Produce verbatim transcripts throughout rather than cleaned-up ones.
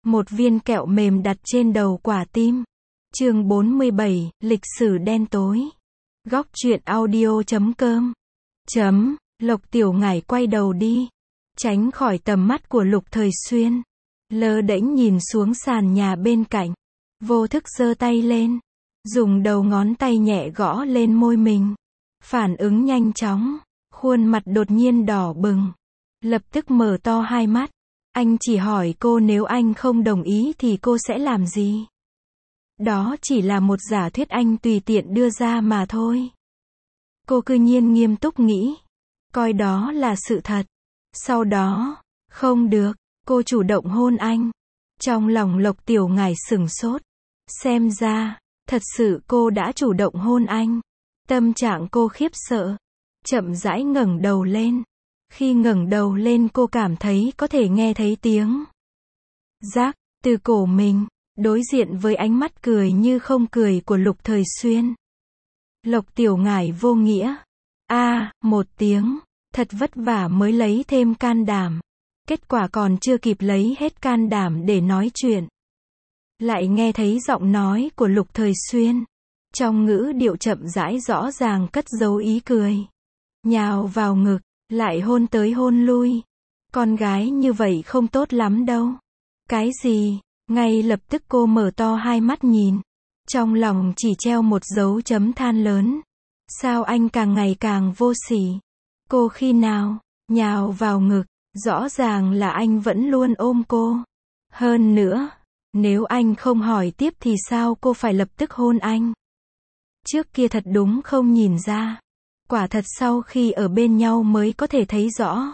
Một viên kẹo mềm đặt trên đầu quả tim. Chương bốn mươi bảy, lịch sử đen tối. Góc truyện audio chấm com. Chấm, Lộc Tiểu Ngải quay đầu đi, tránh khỏi tầm mắt của Lục Thời Xuyên. Lơ đễnh nhìn xuống sàn nhà bên cạnh, vô thức giơ tay lên, dùng đầu ngón tay nhẹ gõ lên môi mình. Phản ứng nhanh chóng, khuôn mặt đột nhiên đỏ bừng, lập tức mở to hai mắt. Anh chỉ hỏi cô nếu anh không đồng ý thì cô sẽ làm gì? Đó chỉ là một giả thuyết anh tùy tiện đưa ra mà thôi. Cô cư nhiên nghiêm túc nghĩ, coi đó là sự thật. Sau đó, không được, cô chủ động hôn anh. Trong lòng Lộc Tiểu Ngải sửng sốt. Xem ra, thật sự cô đã chủ động hôn anh. Tâm trạng cô khiếp sợ, chậm rãi ngẩng đầu lên. Khi ngẩng đầu lên cô cảm thấy có thể nghe thấy tiếng rác từ cổ mình, đối diện với ánh mắt cười như không cười của Lục Thời Xuyên. Lộc Tiểu Ngải vô nghĩa. A, à, một tiếng, thật vất vả mới lấy thêm can đảm. Kết quả còn chưa kịp lấy hết can đảm để nói chuyện, lại nghe thấy giọng nói của Lục Thời Xuyên. Trong ngữ điệu chậm rãi rõ ràng cất giấu ý cười. Nhào vào ngực, lại hôn tới hôn lui. Con gái như vậy không tốt lắm đâu. Cái gì? Ngay lập tức cô mở to hai mắt nhìn. Trong lòng chỉ treo một dấu chấm than lớn. Sao anh càng ngày càng vô sỉ? Cô khi nào nhào vào ngực, rõ ràng là anh vẫn luôn ôm cô. Hơn nữa, nếu anh không hỏi tiếp thì sao cô phải lập tức hôn anh? Trước kia thật đúng không nhìn ra. Quả thật sau khi ở bên nhau mới có thể thấy rõ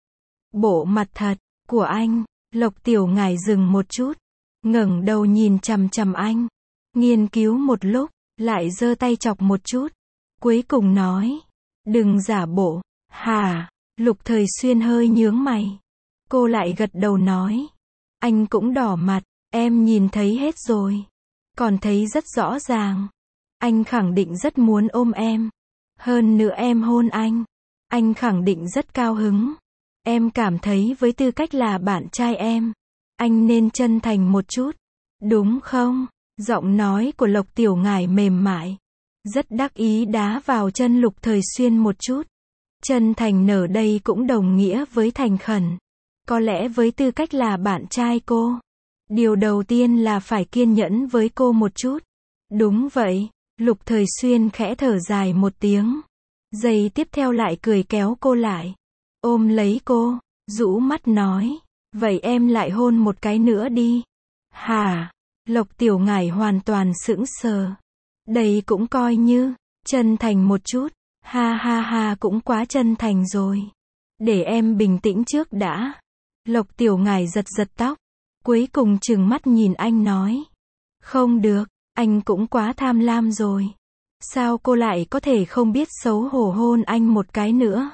bộ mặt thật của anh. Lộc Tiểu Ngải dừng một chút, ngẩng đầu nhìn chằm chằm anh, nghiên cứu một lúc, lại giơ tay chọc một chút, cuối cùng nói, đừng giả bộ. Hả? Lục Thời Xuyên hơi nhướng mày. Cô lại gật đầu nói, anh cũng đỏ mặt, em nhìn thấy hết rồi, còn thấy rất rõ ràng. Anh khẳng định rất muốn ôm em. Hơn nữa em hôn anh, anh khẳng định rất cao hứng. Em cảm thấy với tư cách là bạn trai em, anh nên chân thành một chút, đúng không? Giọng nói của Lộc Tiểu Ngải mềm mại, rất đắc ý đá vào chân Lục Thời Xuyên một chút. Chân thành nở đây cũng đồng nghĩa với thành khẩn. Có lẽ với tư cách là bạn trai cô, điều đầu tiên là phải kiên nhẫn với cô một chút. Đúng vậy. Lục Thời Xuyên khẽ thở dài một tiếng. Giây tiếp theo lại cười kéo cô lại, ôm lấy cô, rũ mắt nói, vậy em lại hôn một cái nữa đi. Hả? Lộc Tiểu Ngải hoàn toàn sững sờ. Đây cũng coi như chân thành một chút. Ha ha ha, cũng quá chân thành rồi. Để em bình tĩnh trước đã. Lộc Tiểu Ngải giật giật tóc, cuối cùng trừng mắt nhìn anh nói, không được. Anh cũng quá tham lam rồi. Sao cô lại có thể không biết xấu hổ hôn anh một cái nữa?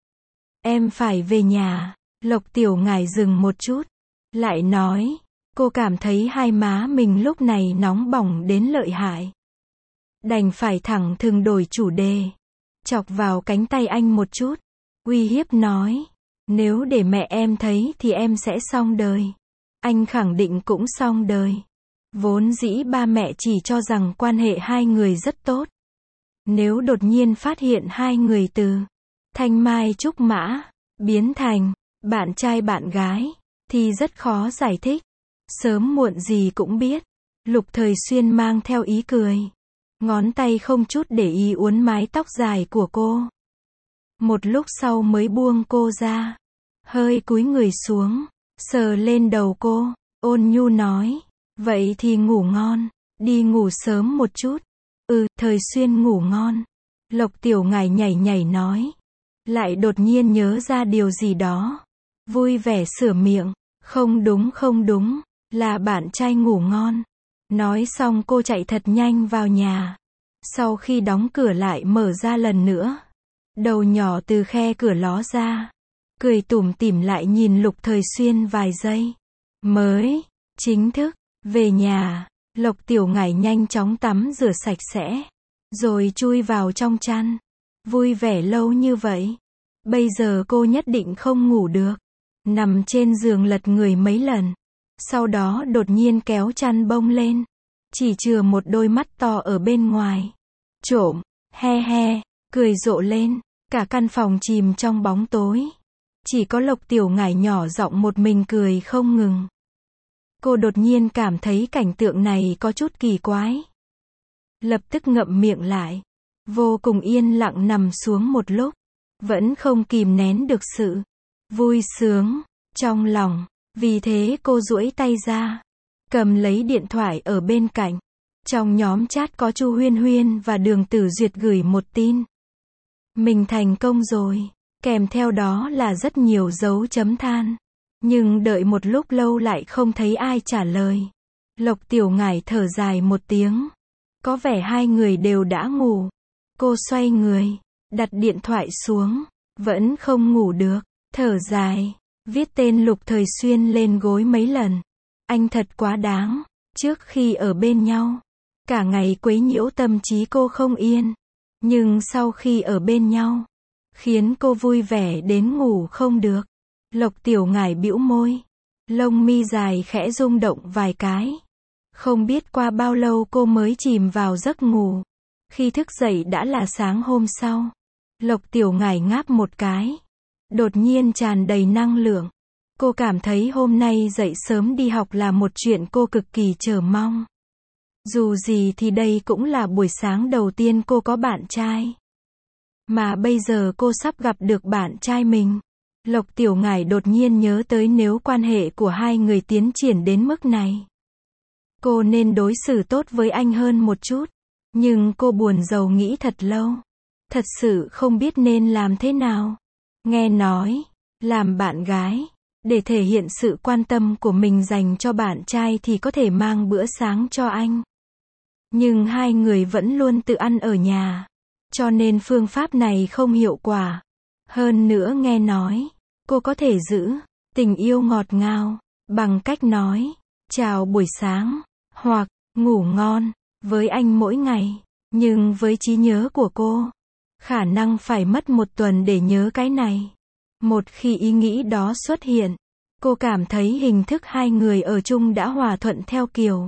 Em phải về nhà. Lộc Tiểu Ngải dừng một chút, lại nói, cô cảm thấy hai má mình lúc này nóng bỏng đến lợi hại. Đành phải thẳng thừng đổi chủ đề, chọc vào cánh tay anh một chút, uy hiếp nói, nếu để mẹ em thấy thì em sẽ xong đời. Anh khẳng định cũng xong đời. Vốn dĩ ba mẹ chỉ cho rằng quan hệ hai người rất tốt. Nếu đột nhiên phát hiện hai người từ thanh mai trúc mã biến thành bạn trai bạn gái thì rất khó giải thích. Sớm muộn gì cũng biết. Lục Thời Xuyên mang theo ý cười, ngón tay không chút để ý uốn mái tóc dài của cô. Một lúc sau mới buông cô ra, hơi cúi người xuống, sờ lên đầu cô, ôn nhu nói, vậy thì ngủ ngon, đi ngủ sớm một chút. Ừ, Thời Xuyên ngủ ngon. Lộc Tiểu Ngải nhảy nhảy nói. Lại đột nhiên nhớ ra điều gì đó, vui vẻ sửa miệng, không đúng không đúng, là bạn trai ngủ ngon. Nói xong cô chạy thật nhanh vào nhà. Sau khi đóng cửa lại mở ra lần nữa, đầu nhỏ từ khe cửa ló ra, cười tủm tỉm lại nhìn Lục Thời Xuyên vài giây, mới chính thức về nhà. Lộc Tiểu Ngải nhanh chóng tắm rửa sạch sẽ, rồi chui vào trong chăn. Vui vẻ lâu như vậy, bây giờ cô nhất định không ngủ được. Nằm trên giường lật người mấy lần, Sau đó đột nhiên kéo chăn bông lên. Chỉ chừa một đôi mắt to ở bên ngoài. Trộm, he he, cười rộ lên. Cả căn phòng chìm trong bóng tối. Chỉ có Lộc Tiểu Ngải nhỏ giọng một mình cười không ngừng. Cô đột nhiên cảm thấy cảnh tượng này có chút kỳ quái. Lập tức ngậm miệng lại. Vô cùng yên lặng nằm xuống một lúc. Vẫn không kìm nén được sự vui sướng trong lòng. Vì thế cô duỗi tay ra. Cầm lấy điện thoại ở bên cạnh. Trong nhóm chat có Chu Huyên Huyên và Đường Tử Duyệt gửi một tin. Mình thành công rồi. Kèm theo đó là rất nhiều dấu chấm than. Nhưng đợi một lúc lâu lại không thấy ai trả lời. Lộc Tiểu Ngải thở dài một tiếng. Có vẻ hai người đều đã ngủ. Cô xoay người, đặt điện thoại xuống. Vẫn không ngủ được. Thở dài, viết tên Lục Thời Xuyên lên gối mấy lần. Anh thật quá đáng. Trước khi ở bên nhau, cả ngày quấy nhiễu tâm trí cô không yên. Nhưng sau khi ở bên nhau, khiến cô vui vẻ đến ngủ không được. Lộc Tiểu Ngải bĩu môi. Lông mi dài khẽ rung động vài cái. Không biết qua bao lâu cô mới chìm vào giấc ngủ. Khi thức dậy đã là sáng hôm sau. Lộc Tiểu Ngải ngáp một cái. Đột nhiên tràn đầy năng lượng. Cô cảm thấy hôm nay dậy sớm đi học là một chuyện cô cực kỳ chờ mong. Dù gì thì đây cũng là buổi sáng đầu tiên cô có bạn trai. Mà bây giờ cô sắp gặp được bạn trai mình. Lộc Tiểu Ngải đột nhiên nhớ tới nếu quan hệ của hai người tiến triển đến mức này. Cô nên đối xử tốt với anh hơn một chút. Nhưng cô buồn rầu nghĩ thật lâu. Thật sự không biết nên làm thế nào. Nghe nói, làm bạn gái, để thể hiện sự quan tâm của mình dành cho bạn trai thì có thể mang bữa sáng cho anh. Nhưng hai người vẫn luôn tự ăn ở nhà. Cho nên phương pháp này không hiệu quả. Hơn nữa nghe nói, cô có thể giữ tình yêu ngọt ngào bằng cách nói chào buổi sáng hoặc ngủ ngon với anh mỗi ngày. Nhưng với trí nhớ của cô, khả năng phải mất một tuần để nhớ cái này. Một khi ý nghĩ đó xuất hiện, cô cảm thấy hình thức hai người ở chung đã hòa thuận theo kiểu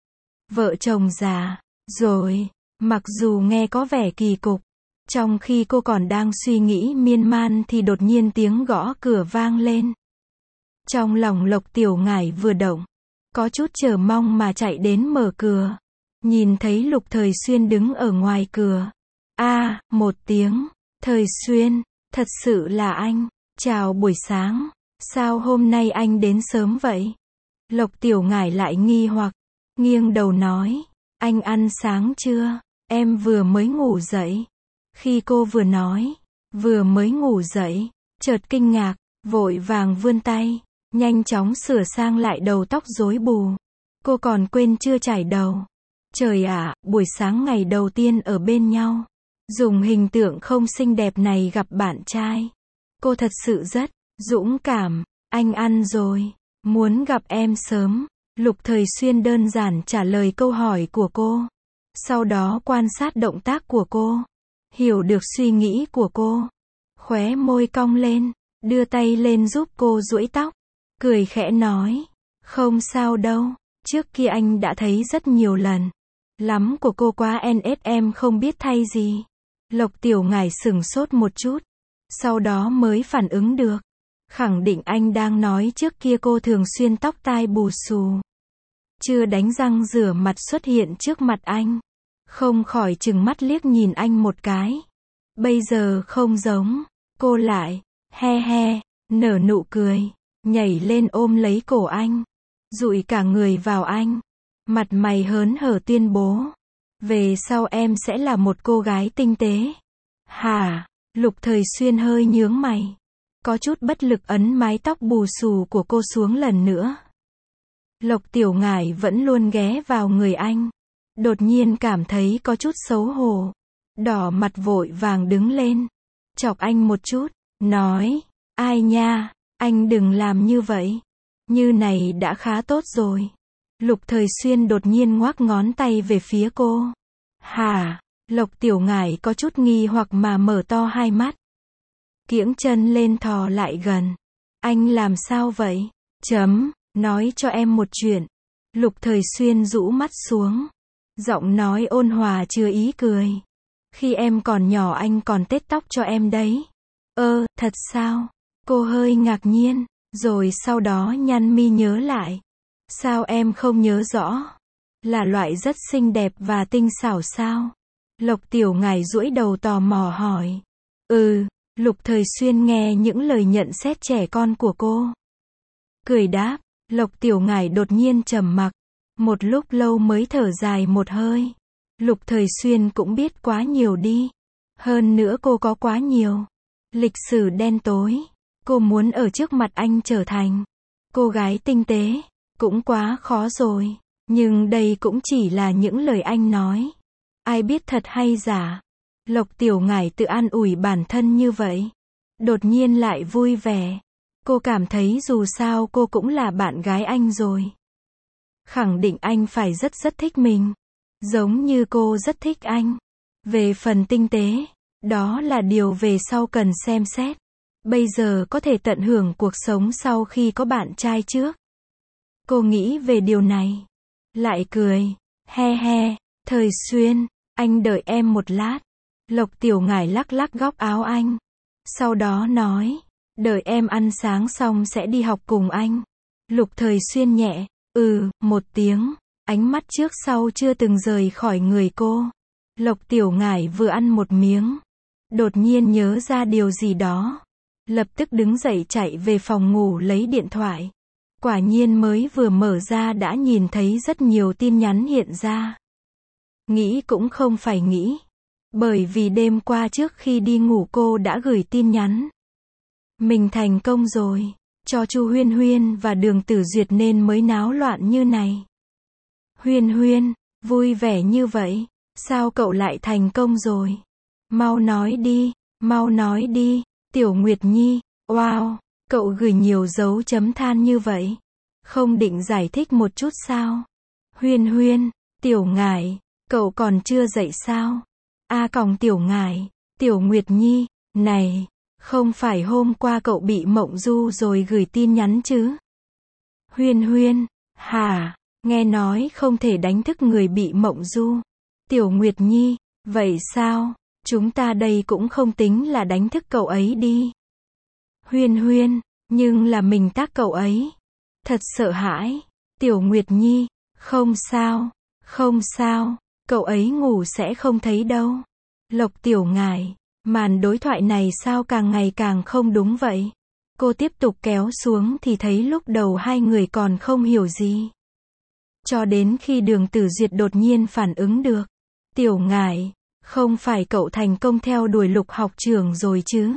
vợ chồng già rồi. Mặc dù nghe có vẻ kỳ cục. Trong khi cô còn đang suy nghĩ miên man thì đột nhiên tiếng gõ cửa vang lên. Trong lòng Lộc Tiểu Ngải vừa động, có chút chờ mong mà chạy đến mở cửa. Nhìn thấy Lục Thời Xuyên đứng ở ngoài cửa. A, à, một tiếng. Thời Xuyên, thật sự là anh. Chào buổi sáng. Sao hôm nay anh đến sớm vậy? Lộc Tiểu Ngải lại nghi hoặc. Nghiêng đầu nói. Anh ăn sáng chưa? Em vừa mới ngủ dậy. Khi cô vừa nói, vừa mới ngủ dậy, chợt kinh ngạc, vội vàng vươn tay, nhanh chóng sửa sang lại đầu tóc rối bù. Cô còn quên chưa chải đầu. Trời ạ, buổi sáng ngày đầu tiên ở bên nhau, dùng hình tượng không xinh đẹp này gặp bạn trai. Cô thật sự rất dũng cảm. Anh ăn rồi, muốn gặp em sớm. Lục Thời Xuyên đơn giản trả lời câu hỏi của cô. Sau đó quan sát động tác của cô. Hiểu được suy nghĩ của cô. Khóe môi cong lên, đưa tay lên giúp cô duỗi tóc. Cười khẽ nói. Không sao đâu, trước kia anh đã thấy rất nhiều lần. Lắm của cô quá en ét em không biết thay gì. Lộc Tiểu Ngải sửng sốt một chút. Sau đó mới phản ứng được. Khẳng định anh đang nói trước kia cô thường xuyên tóc tai bù xù. Chưa đánh răng rửa mặt xuất hiện trước mặt anh. Không khỏi chừng mắt liếc nhìn anh một cái. Bây giờ không giống. Cô lại, he he, nở nụ cười. Nhảy lên ôm lấy cổ anh. Dụi cả người vào anh. Mặt mày hớn hở tuyên bố. Về sau em sẽ là một cô gái tinh tế. Hả? Lục Thời Xuyên hơi nhướng mày. Có chút bất lực ấn mái tóc bù xù của cô xuống lần nữa. Lộc Tiểu Ngải vẫn luôn ghé vào người anh. Đột nhiên cảm thấy có chút xấu hổ. Đỏ mặt vội vàng đứng lên. Chọc anh một chút. Nói. Ai nha, anh đừng làm như vậy. Như này đã khá tốt rồi. Lục Thời Xuyên đột nhiên ngoác ngón tay về phía cô. Hả? Lộc Tiểu Ngải có chút nghi hoặc mà mở to hai mắt. Kiễng chân lên thò lại gần. Anh làm sao vậy? Chấm. Nói cho em một chuyện. Lục Thời Xuyên rũ mắt xuống. Giọng nói ôn hòa chứa ý cười. Khi em còn nhỏ anh còn tết tóc cho em đấy. Ơ, thật sao? Cô hơi ngạc nhiên, rồi sau đó nhăn mi nhớ lại. Sao em không nhớ rõ? Là loại rất xinh đẹp và tinh xảo sao? Lộc Tiểu Ngải duỗi đầu tò mò hỏi. Ừ, Lục Thời Xuyên nghe những lời nhận xét trẻ con của cô. Cười đáp, Lộc Tiểu Ngải đột nhiên trầm mặc. Một lúc lâu mới thở dài một hơi. Lục Thời Xuyên cũng biết quá nhiều đi. Hơn nữa cô có quá nhiều lịch sử đen tối. Cô muốn ở trước mặt anh trở thành cô gái tinh tế, cũng quá khó rồi. Nhưng đây cũng chỉ là những lời anh nói. Ai biết thật hay giả. Lộc Tiểu Ngải tự an ủi bản thân như vậy. Đột nhiên lại vui vẻ. Cô cảm thấy dù sao cô cũng là bạn gái anh rồi. Khẳng định anh phải rất rất thích mình. Giống như cô rất thích anh. Về phần tinh tế, đó là điều về sau cần xem xét. Bây giờ có thể tận hưởng cuộc sống sau khi có bạn trai trước. Cô nghĩ về điều này. Lại cười. He he, Thời Xuyên, anh đợi em một lát. Lộc Tiểu Ngải lắc lắc góc áo anh. Sau đó nói. Đợi em ăn sáng xong sẽ đi học cùng anh. Lục Thời Xuyên nhẹ. Ừ, một tiếng. Ánh mắt trước sau chưa từng rời khỏi người cô. Lộc Tiểu Ngải vừa ăn một miếng. Đột nhiên nhớ ra điều gì đó. Lập tức đứng dậy chạy về phòng ngủ lấy điện thoại. Quả nhiên mới vừa mở ra đã nhìn thấy rất nhiều tin nhắn hiện ra. Nghĩ cũng không phải nghĩ. Bởi vì đêm qua trước khi đi ngủ cô đã gửi tin nhắn. Mình thành công rồi. Cho Chu Huyên Huyên và Đường Tử Duyệt nên mới náo loạn như này. Huyên Huyên, vui vẻ như vậy. Sao cậu lại thành công rồi? Mau nói đi, mau nói đi. Tiểu Nguyệt Nhi, wow, cậu gửi nhiều dấu chấm than như vậy. Không định giải thích một chút sao? Huyên Huyên, Tiểu Ngải, cậu còn chưa dậy sao? A còng Tiểu Ngải, Tiểu Nguyệt Nhi, này, không phải hôm qua cậu bị mộng du rồi gửi tin nhắn chứ? Huyên Huyên, hả, nghe nói không thể đánh thức người bị mộng du. Tiểu Nguyệt Nhi, vậy sao? Chúng ta đây cũng không tính là đánh thức cậu ấy đi. Huyên Huyên, nhưng là mình tác cậu ấy. Thật sợ hãi. Tiểu Nguyệt Nhi, không sao, không sao, cậu ấy ngủ sẽ không thấy đâu. Lộc Tiểu Ngải, màn đối thoại này sao càng ngày càng không đúng vậy? Cô tiếp tục kéo xuống thì thấy lúc đầu hai người còn không hiểu gì. Cho đến khi Đường Tử Duyệt đột nhiên phản ứng được. Tiểu Ngải, không phải cậu thành công theo đuổi Lục học trưởng rồi chứ?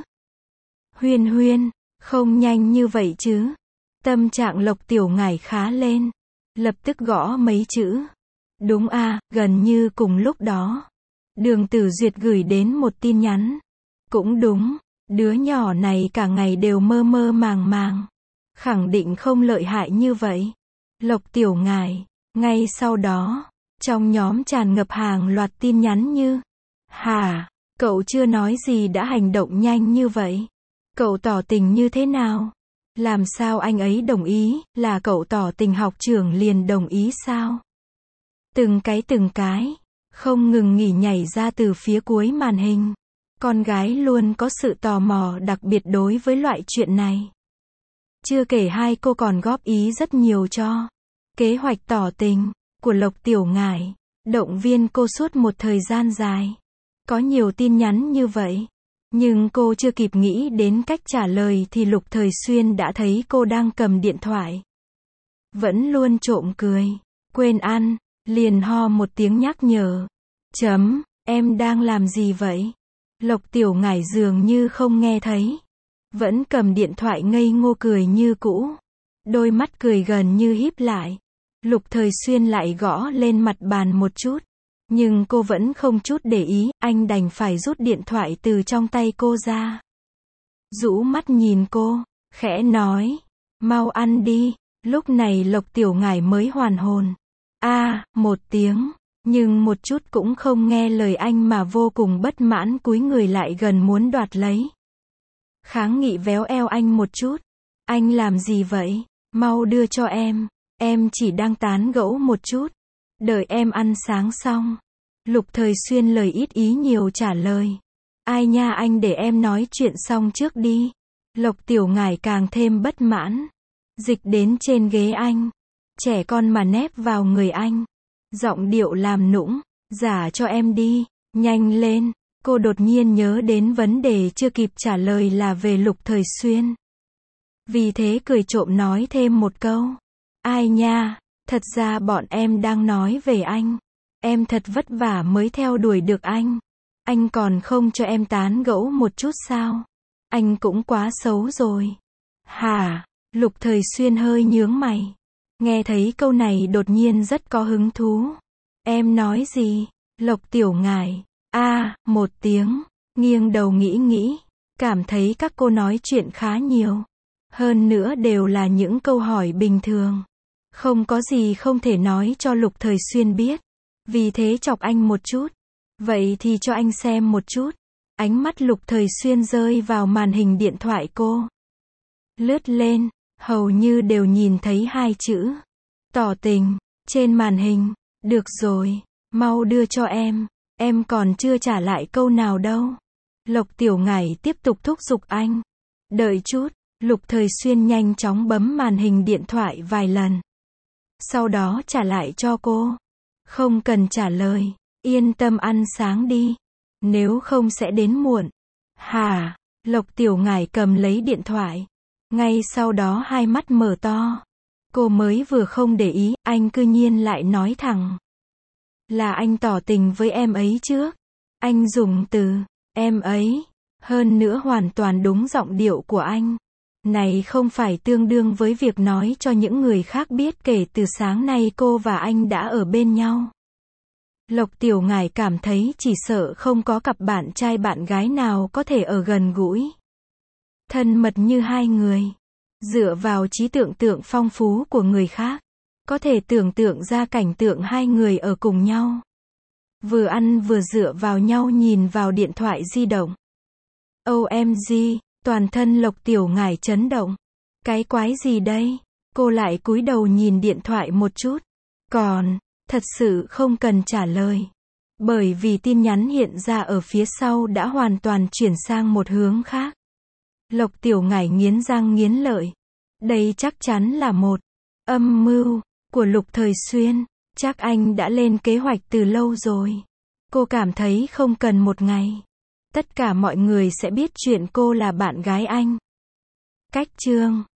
Huyên Huyên, không nhanh như vậy chứ? Tâm trạng Lộc Tiểu Ngải khá lên. Lập tức gõ mấy chữ. Đúng à, gần như cùng lúc đó. Đường Tử Duyệt gửi đến một tin nhắn. Cũng đúng, đứa nhỏ này cả ngày đều mơ mơ màng màng. Khẳng định không lợi hại như vậy. Lộc Tiểu Ngải, ngay sau đó, trong nhóm tràn ngập hàng loạt tin nhắn như: hả, cậu chưa nói gì đã hành động nhanh như vậy? Cậu tỏ tình như thế nào? Làm sao anh ấy đồng ý, là cậu tỏ tình học trưởng liền đồng ý sao? Từng cái từng cái, không ngừng nghỉ nhảy ra từ phía cuối màn hình. Con gái luôn có sự tò mò đặc biệt đối với loại chuyện này. Chưa kể hai cô còn góp ý rất nhiều cho kế hoạch tỏ tình của Lộc Tiểu Ngải, động viên cô suốt một thời gian dài. Có nhiều tin nhắn như vậy, nhưng cô chưa kịp nghĩ đến cách trả lời thì Lục Thời Xuyên đã thấy cô đang cầm điện thoại. Vẫn luôn trộm cười, quên ăn, liền ho một tiếng nhắc nhở. Chấm, em đang làm gì vậy? Lộc Tiểu Ngải dường như không nghe thấy. Vẫn cầm điện thoại ngây ngô cười như cũ. Đôi mắt cười gần như híp lại. Lục Thời Xuyên lại gõ lên mặt bàn một chút. Nhưng cô vẫn không chút để ý, anh đành phải rút điện thoại từ trong tay cô ra. Rũ mắt nhìn cô, khẽ nói, mau ăn đi. Lúc này Lộc Tiểu Ngải mới hoàn hồn. A, à, một tiếng, nhưng một chút cũng không nghe lời anh mà vô cùng bất mãn cúi người lại gần muốn đoạt lấy. Kháng nghị véo eo anh một chút. Anh làm gì vậy? Mau đưa cho em. Em chỉ đang tán gẫu một chút. Đợi em ăn sáng xong. Lục Thời Xuyên lời ít ý nhiều trả lời. Ai nha anh, để em nói chuyện xong trước đi. Lộc Tiểu Ngải càng thêm bất mãn. Dịch đến trên ghế anh. Trẻ con mà nép vào người anh. Giọng điệu làm nũng. Giả cho em đi. Nhanh lên. Cô đột nhiên nhớ đến vấn đề chưa kịp trả lời là về Lục Thời Xuyên. Vì thế cười trộm nói thêm một câu. Ai nha, thật ra bọn em đang nói về anh. Em thật vất vả mới theo đuổi được anh. Anh còn không cho em tán gẫu một chút sao? Anh cũng quá xấu rồi. Hả? Lục Thời Xuyên hơi nhướng mày. Nghe thấy câu này đột nhiên rất có hứng thú. Em nói gì? Lộc Tiểu Ngải. A, à, một tiếng. Nghiêng đầu nghĩ nghĩ. Cảm thấy các cô nói chuyện khá nhiều. Hơn nữa đều là những câu hỏi bình thường. Không có gì không thể nói cho Lục Thời Xuyên biết. Vì thế chọc anh một chút. Vậy thì cho anh xem một chút. Ánh mắt Lục Thời Xuyên rơi vào màn hình điện thoại cô. Lướt lên, hầu như đều nhìn thấy hai chữ. Tỏ tình, trên màn hình. Được rồi, mau đưa cho em. Em còn chưa trả lại câu nào đâu. Lộc Tiểu Ngải tiếp tục thúc giục anh. Đợi chút, Lục Thời Xuyên nhanh chóng bấm màn hình điện thoại vài lần. Sau đó trả lại cho cô. Không cần trả lời, yên tâm ăn sáng đi. Nếu không sẽ đến muộn. Hả? Lộc Tiểu Ngải cầm lấy điện thoại. Ngay sau đó hai mắt mở to. Cô mới vừa không để ý, anh cư nhiên lại nói thẳng. Là anh tỏ tình với em ấy trước. Anh dùng từ, em ấy. Hơn nữa hoàn toàn đúng giọng điệu của anh. Này không phải tương đương với việc nói cho những người khác biết kể từ sáng nay cô và anh đã ở bên nhau. Lộc Tiểu Ngải cảm thấy chỉ sợ không có cặp bạn trai bạn gái nào có thể ở gần gũi, thân mật như hai người. Dựa vào trí tưởng tượng phong phú của người khác, có thể tưởng tượng ra cảnh tượng hai người ở cùng nhau. Vừa ăn vừa dựa vào nhau nhìn vào điện thoại di động. O M G, toàn thân Lộc Tiểu Ngải chấn động. Cái quái gì đây? Cô lại cúi đầu nhìn điện thoại một chút. Còn, thật sự không cần trả lời. Bởi vì tin nhắn hiện ra ở phía sau đã hoàn toàn chuyển sang một hướng khác. Lộc Tiểu Ngải nghiến răng nghiến lợi. Đây chắc chắn là một âm mưu của Lục Thời Xuyên. Chắc anh đã lên kế hoạch từ lâu rồi. Cô cảm thấy không cần một ngày, tất cả mọi người sẽ biết chuyện cô là bạn gái anh. Cách chương